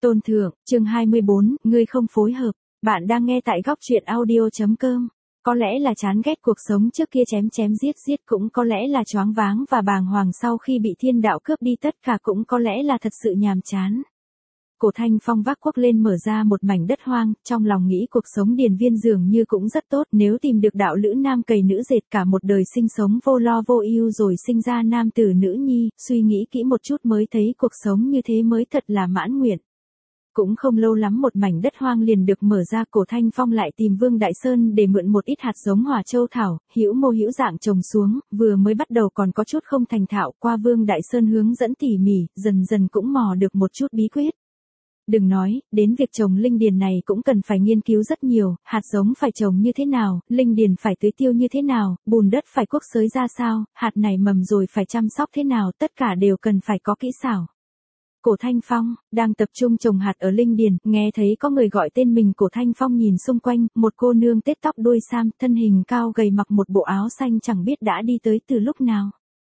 Tôn thượng, chương 24, ngươi không phối hợp. Bạn đang nghe tại góc truyện audio.com. Có lẽ là chán ghét cuộc sống trước kia chém chém giết giết, cũng có lẽ là choáng váng và bàng hoàng sau khi bị thiên đạo cướp đi tất cả, cũng có lẽ là thật sự nhàm chán. Cổ Thanh Phong vác cuốc lên mở ra một mảnh đất hoang, trong lòng nghĩ cuộc sống điền viên dường như cũng rất tốt, nếu tìm được đạo lữ nam cày nữ dệt cả một đời sinh sống vô lo vô ưu rồi sinh ra nam tử nữ nhi, suy nghĩ kỹ một chút mới thấy cuộc sống như thế mới thật là mãn nguyện. Cũng không lâu lắm một mảnh đất hoang liền được mở ra, Cổ Thanh Phong lại tìm Vương Đại Sơn để mượn một ít hạt giống Hỏa Châu thảo, hữu mô hữu dạng trồng xuống, vừa mới bắt đầu còn có chút không thành thạo, qua Vương Đại Sơn hướng dẫn tỉ mỉ, dần dần cũng mò được một chút bí quyết. Đừng nói, đến việc trồng linh điền này cũng cần phải nghiên cứu rất nhiều, hạt giống phải trồng như thế nào, linh điền phải tưới tiêu như thế nào, bùn đất phải cuốc xới ra sao, hạt này mầm rồi phải chăm sóc thế nào, tất cả đều cần phải có kỹ xảo. Cổ Thanh Phong, đang tập trung trồng hạt ở linh điền, nghe thấy có người gọi tên mình. Cổ Thanh Phong nhìn xung quanh, một cô nương tết tóc đuôi sam, thân hình cao gầy mặc một bộ áo xanh chẳng biết đã đi tới từ lúc nào.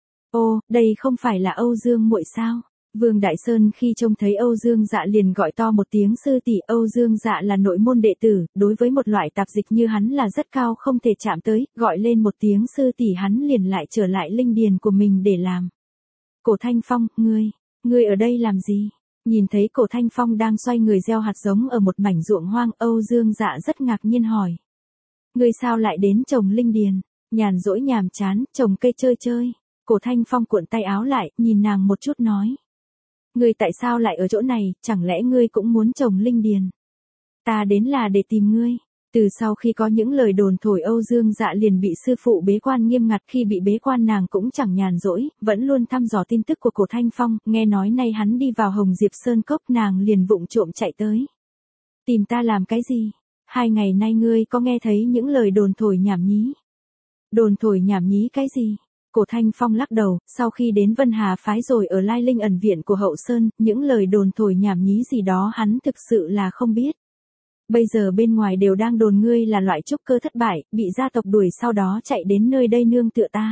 Ô, đây không phải là Âu Dương muội sao? Vương Đại Sơn khi trông thấy Âu Dương Dạ liền gọi to một tiếng sư tỷ. Âu Dương Dạ là nội môn đệ tử, đối với một loại tạp dịch như hắn là rất cao không thể chạm tới, gọi lên một tiếng sư tỷ hắn liền lại trở lại linh điền của mình để làm. Cổ Thanh Phong, ngươi ở đây làm gì? Nhìn thấy Cổ Thanh Phong đang xoay người gieo hạt giống ở một mảnh ruộng hoang, Âu Dương Dạ rất ngạc nhiên hỏi. Ngươi sao lại đến trồng linh điền? Nhàn rỗi nhàm chán, trồng cây chơi. Cổ Thanh Phong cuộn tay áo lại, nhìn nàng một chút nói. Ngươi tại sao lại ở chỗ này, chẳng lẽ ngươi cũng muốn trồng linh điền? Ta đến là để tìm ngươi. Từ sau khi có những lời đồn thổi, Âu Dương Dạ liền bị sư phụ bế quan nghiêm ngặt, khi bị bế quan nàng cũng chẳng nhàn rỗi, vẫn luôn thăm dò tin tức của Cổ Thanh Phong, nghe nói nay hắn đi vào Hồng Diệp Sơn Cốc, nàng liền vụng trộm chạy tới. Tìm ta làm cái gì? 2 ngày nay ngươi có nghe thấy những lời đồn thổi nhảm nhí? Đồn thổi nhảm nhí cái gì? Cổ Thanh Phong lắc đầu, sau khi đến Vân Hà phái rồi ở Lai Linh ẩn viện của Hậu Sơn, những lời đồn thổi nhảm nhí gì đó hắn thực sự là không biết. Bây giờ bên ngoài đều đang đồn ngươi là loại trúc cơ thất bại, bị gia tộc đuổi sau đó chạy đến nơi đây nương tựa ta.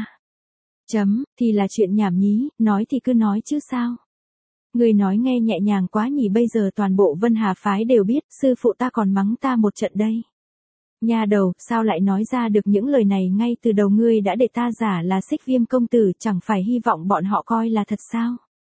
Thì là chuyện nhảm nhí, nói thì cứ nói chứ sao. Ngươi nói nghe nhẹ nhàng quá nhỉ, bây giờ toàn bộ Vân Hà phái đều biết, sư phụ ta còn mắng ta một trận đây. Nhà đầu, sao lại nói ra được những lời này ngay từ đầu? Ngươi đã để ta giả là Xích Viêm công tử, chẳng phải hy vọng bọn họ coi là thật sao?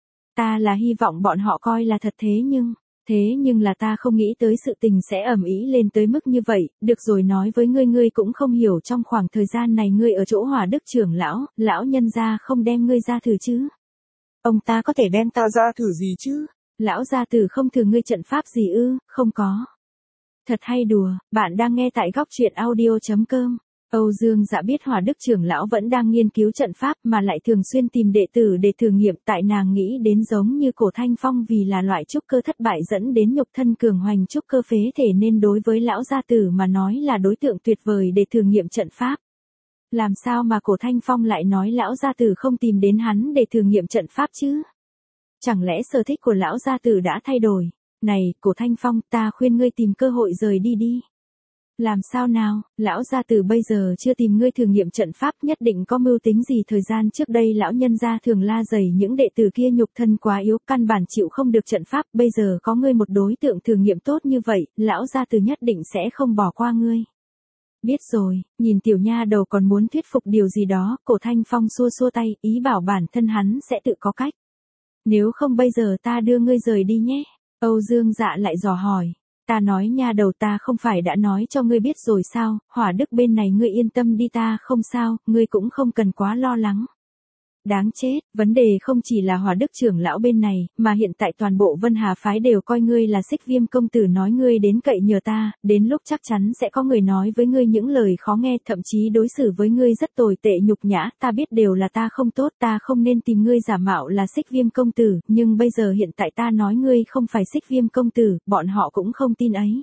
Ta là hy vọng bọn họ coi là thật, thế nhưng là ta không nghĩ tới sự tình sẽ ầm ĩ lên tới mức như vậy. Được rồi, nói với ngươi cũng không hiểu, trong khoảng thời gian này ngươi ở chỗ Hỏa Đức trưởng lão nhân gia không đem ngươi ra thử chứ? Ông ta có thể đem ta ra thử gì chứ? Lão gia tử không thử ngươi trận pháp gì ư? Không có. Thật hay đùa, bạn đang nghe tại góc truyện audio.com. Âu Dương Dạ biết Hỏa Đức trưởng lão vẫn đang nghiên cứu trận pháp mà lại thường xuyên tìm đệ tử để thử nghiệm, tại nàng nghĩ đến giống như Cổ Thanh Phong vì là loại trúc cơ thất bại dẫn đến nhục thân cường hoành trúc cơ phế thể, nên đối với lão gia tử mà nói là đối tượng tuyệt vời để thử nghiệm trận pháp. Làm sao mà Cổ Thanh Phong lại nói lão gia tử không tìm đến hắn để thử nghiệm trận pháp chứ? Chẳng lẽ sở thích của lão gia tử đã thay đổi? Này, Cổ Thanh Phong, ta khuyên ngươi tìm cơ hội rời đi. Làm sao nào, lão gia tử bây giờ chưa tìm ngươi thử nghiệm trận pháp, nhất định có mưu tính gì. Thời gian trước đây lão nhân gia thường la dày những đệ tử kia nhục thân quá yếu, căn bản chịu không được trận pháp, bây giờ có ngươi một đối tượng thử nghiệm tốt như vậy, lão gia tử nhất định sẽ không bỏ qua ngươi. Biết rồi, nhìn tiểu nha đầu còn muốn thuyết phục điều gì đó. Cổ Thanh Phong xua tay, ý bảo bản thân hắn sẽ tự có cách. Nếu không bây giờ ta đưa ngươi rời đi nhé. Âu Dương Dạ lại dò hỏi. Ta nói nha đầu, ta không phải đã nói cho ngươi biết rồi sao? Hỏa Đức bên này ngươi yên tâm đi, ta không sao, ngươi cũng không cần quá lo lắng. Đáng chết, vấn đề không chỉ là Hỏa Đức trưởng lão bên này, mà hiện tại toàn bộ Vân Hà phái đều coi ngươi là Xích Viêm công tử, nói ngươi đến cậy nhờ ta, đến lúc chắc chắn sẽ có người nói với ngươi những lời khó nghe, thậm chí đối xử với ngươi rất tồi tệ nhục nhã. Ta biết đều là ta không tốt, ta không nên tìm ngươi giả mạo là Xích Viêm công tử, nhưng bây giờ hiện tại ta nói ngươi không phải Xích Viêm công tử, bọn họ cũng không tin ấy.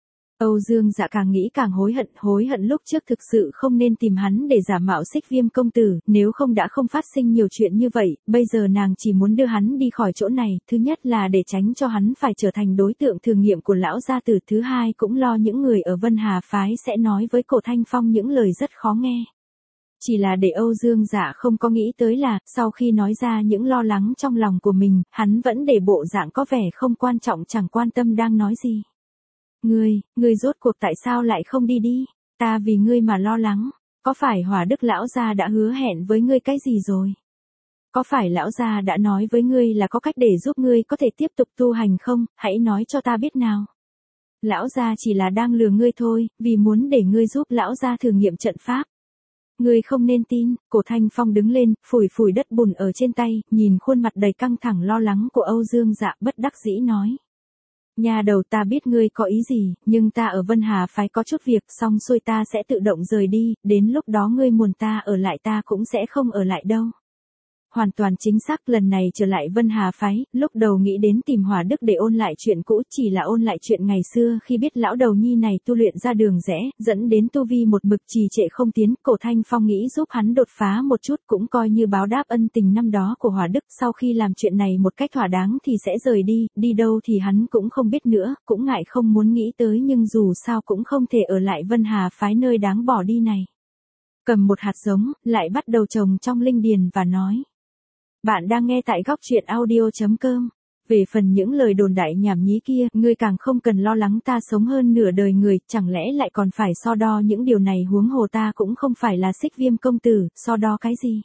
Âu Dương Dạ càng nghĩ càng hối hận lúc trước thực sự không nên tìm hắn để giả mạo Xích Viêm công tử, nếu không đã không phát sinh nhiều chuyện như vậy. Bây giờ nàng chỉ muốn đưa hắn đi khỏi chỗ này, thứ nhất là để tránh cho hắn phải trở thành đối tượng thử nghiệm của lão gia tử, thứ hai cũng lo những người ở Vân Hà phái sẽ nói với Cổ Thanh Phong những lời rất khó nghe. Chỉ là để Âu Dương Dạ không có nghĩ tới là, sau khi nói ra những lo lắng trong lòng của mình, hắn vẫn để bộ dạng có vẻ không quan trọng chẳng quan tâm đang nói gì. Ngươi rốt cuộc tại sao lại không đi đi? Ta vì ngươi mà lo lắng. Có phải Hỏa Đức lão gia đã hứa hẹn với ngươi cái gì rồi? Có phải lão gia đã nói với ngươi là có cách để giúp ngươi có thể tiếp tục tu hành không? Hãy nói cho ta biết nào. Lão gia chỉ là đang lừa ngươi thôi, vì muốn để ngươi giúp lão gia thử nghiệm trận pháp. Ngươi không nên tin. Cổ Thanh Phong đứng lên, phủi phủi đất bùn ở trên tay, nhìn khuôn mặt đầy căng thẳng lo lắng của Âu Dương Dạ, bất đắc dĩ nói. Nhà đầu, ta biết ngươi có ý gì, nhưng ta ở Vân Hà phái có chút việc, xong xuôi ta sẽ tự động rời đi, đến lúc đó ngươi muốn ta ở lại ta cũng sẽ không ở lại đâu. Hoàn toàn chính xác, lần này trở lại Vân Hà phái, lúc đầu nghĩ đến tìm Hỏa Đức để ôn lại chuyện cũ, chỉ là ôn lại chuyện ngày xưa khi biết lão đầu nhi này tu luyện ra đường rẽ, dẫn đến tu vi một mực trì trệ không tiến. Cổ Thanh Phong nghĩ giúp hắn đột phá một chút cũng coi như báo đáp ân tình năm đó của Hỏa Đức, sau khi làm chuyện này một cách thỏa đáng thì sẽ rời đi, đi đâu thì hắn cũng không biết nữa, cũng ngại không muốn nghĩ tới, nhưng dù sao cũng không thể ở lại Vân Hà phái nơi đáng bỏ đi này. Cầm một hạt giống, lại bắt đầu trồng trong linh điền và nói. Bạn đang nghe tại góc truyện audio.com. Về phần những lời đồn đại nhảm nhí kia, ngươi càng không cần lo lắng, ta sống hơn nửa đời người, chẳng lẽ lại còn phải so đo những điều này, huống hồ ta cũng không phải là Xích Viêm công tử, so đo cái gì.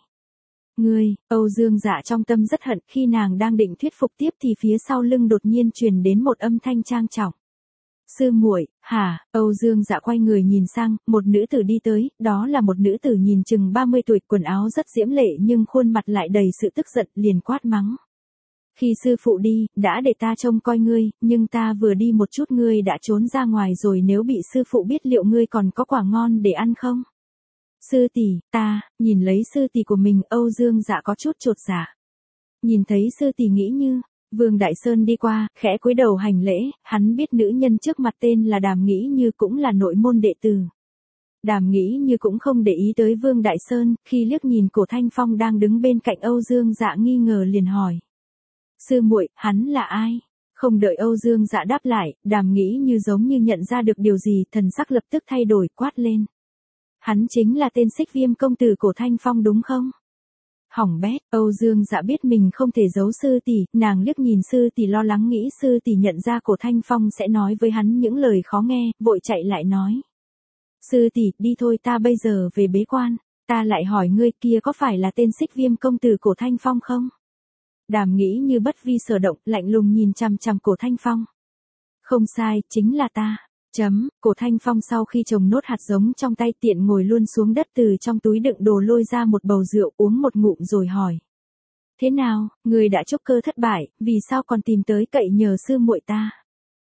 Âu Dương Dạ trong tâm rất hận, khi nàng đang định thuyết phục tiếp thì phía sau lưng đột nhiên truyền đến một âm thanh trang trọng. Sư muội, hả? Âu Dương Dạ quay người nhìn sang, một nữ tử đi tới, đó là một nữ tử nhìn chừng 30 tuổi, quần áo rất diễm lệ nhưng khuôn mặt lại đầy sự tức giận, liền quát mắng. Khi sư phụ đi, đã để ta trông coi ngươi, nhưng ta vừa đi một chút ngươi đã trốn ra ngoài rồi, nếu bị sư phụ biết liệu ngươi còn có quả ngon để ăn không? Sư tỷ, nhìn lấy sư tỷ của mình, Âu Dương Dạ có chút chột dạ. Nhìn thấy sư tỷ nghĩ như, Vương Đại Sơn đi qua, khẽ cúi đầu hành lễ, hắn biết nữ nhân trước mặt tên là Đàm Nghĩ Như cũng là nội môn đệ tử. Đàm Nghĩ Như cũng không để ý tới Vương Đại Sơn, khi liếc nhìn Cổ Thanh Phong đang đứng bên cạnh Âu Dương Dạ nghi ngờ liền hỏi. Sư muội, hắn là ai? Không đợi Âu Dương Dạ đáp lại, Đàm Nghĩ Như giống như nhận ra được điều gì, thần sắc lập tức thay đổi, quát lên. Hắn chính là tên Xích Viêm công tử Cổ Thanh Phong đúng không? Hỏng bét, Âu Dương Dạ biết mình không thể giấu sư tỷ, nàng liếc nhìn sư tỷ lo lắng nghĩ sư tỷ nhận ra Cổ Thanh Phong sẽ nói với hắn những lời khó nghe, vội chạy lại nói. Sư tỷ, đi thôi, ta bây giờ về bế quan, ta lại hỏi ngươi, kia có phải là tên Xích Viêm công tử Cổ Thanh Phong không? Đàm Nghĩ Như bất vi sở động, lạnh lùng nhìn chằm chằm Cổ Thanh Phong. Không sai, chính là ta. Cổ Thanh Phong sau khi trồng nốt hạt giống trong tay tiện ngồi luôn xuống đất, từ trong túi đựng đồ lôi ra một bầu rượu, uống một ngụm rồi hỏi. Thế nào, người đã trúc cơ thất bại, vì sao còn tìm tới cậy nhờ sư muội ta?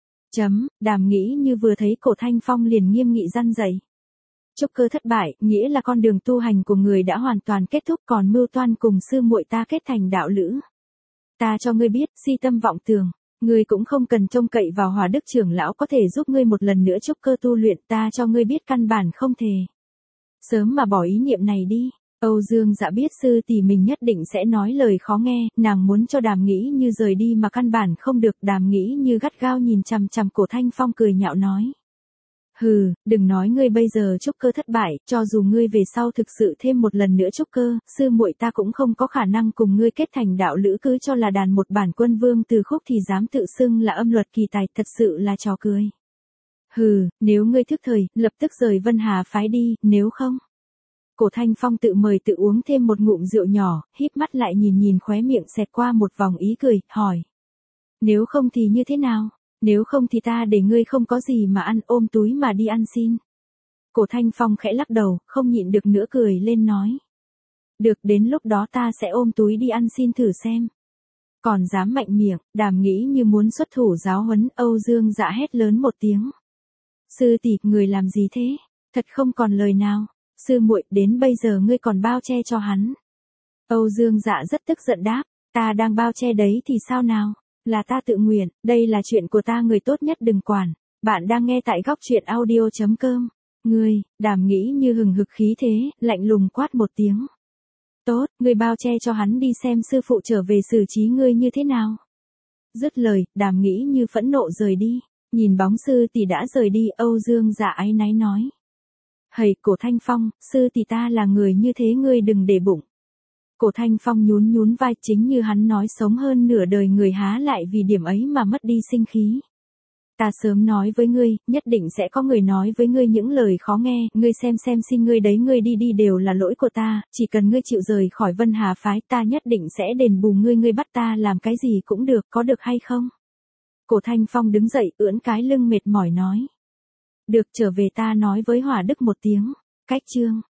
Đàm Nghĩ Như vừa thấy Cổ Thanh Phong liền nghiêm nghị răn dạy. Trúc cơ thất bại, nghĩa là con đường tu hành của người đã hoàn toàn kết thúc, còn mưu toan cùng sư muội ta kết thành đạo lữ. Ta cho ngươi biết, si tâm vọng tưởng. Ngươi cũng không cần trông cậy vào Hỏa Đức trưởng lão có thể giúp ngươi một lần nữa trúc cơ tu luyện, ta cho ngươi biết căn bản không thể. Sớm mà bỏ ý niệm này đi. Âu Dương Dạ biết sư tỷ mình nhất định sẽ nói lời khó nghe, nàng muốn cho Đàm Nghĩ Như rời đi mà căn bản không được. Đàm Nghĩ Như gắt gao nhìn chằm chằm Cổ Thanh Phong cười nhạo nói. Hừ, đừng nói ngươi bây giờ trúc cơ thất bại, cho dù ngươi về sau thực sự thêm một lần nữa trúc cơ, sư muội ta cũng không có khả năng cùng ngươi kết thành đạo lữ, cứ cho là đàn một bản quân vương từ khúc thì dám tự xưng là âm luật kỳ tài, thật sự là trò cười. Hừ, nếu ngươi thức thời, lập tức rời Vân Hà phái đi, nếu không. Cổ Thanh Phong tự mời tự uống thêm một ngụm rượu nhỏ, híp mắt lại nhìn khóe miệng xẹt qua một vòng ý cười, hỏi. Nếu không thì như thế nào? Nếu không thì ta để ngươi không có gì mà ăn, ôm túi mà đi ăn xin. Cổ Thanh Phong khẽ lắc đầu, không nhịn được nữa cười lên nói. Được, đến lúc đó ta sẽ ôm túi đi ăn xin thử xem. Còn dám mạnh miệng, Đàm Nghĩ Như muốn xuất thủ giáo huấn. Âu Dương Dạ hét lớn một tiếng. Sư tỷ, người làm gì thế? Thật không còn lời nào. Sư muội, đến bây giờ ngươi còn bao che cho hắn. Âu Dương Dạ rất tức giận đáp. Ta đang bao che đấy thì sao nào? Là ta tự nguyện, đây là chuyện của ta, người tốt nhất đừng quản. Bạn đang nghe tại góc truyện audio.com. Đàm Nghĩ Như hừng hực khí thế, lạnh lùng quát một tiếng. Tốt, ngươi bao che cho hắn đi xem sư phụ trở về xử trí ngươi như thế nào. Dứt lời, Đàm Nghĩ Như phẫn nộ rời đi. Nhìn bóng sư tỷ đã rời đi, Âu Dương Dạ áy náy nói. Hầy, Cổ Thanh Phong, sư tỷ ta là người như thế ngươi đừng để bụng. Cổ Thanh Phong nhún nhún vai, chính như hắn nói, sống hơn nửa đời người há lại vì điểm ấy mà mất đi sinh khí. Ta sớm nói với ngươi, nhất định sẽ có người nói với ngươi những lời khó nghe, ngươi xem xin ngươi đấy, ngươi đi đi đều là lỗi của ta, chỉ cần ngươi chịu rời khỏi Vân Hà phái, ta nhất định sẽ đền bù ngươi, ngươi bắt ta làm cái gì cũng được, có được hay không? Cổ Thanh Phong đứng dậy, ưỡn cái lưng mệt mỏi nói. Được, trở về ta nói với Hỏa Đức một tiếng. Cách chương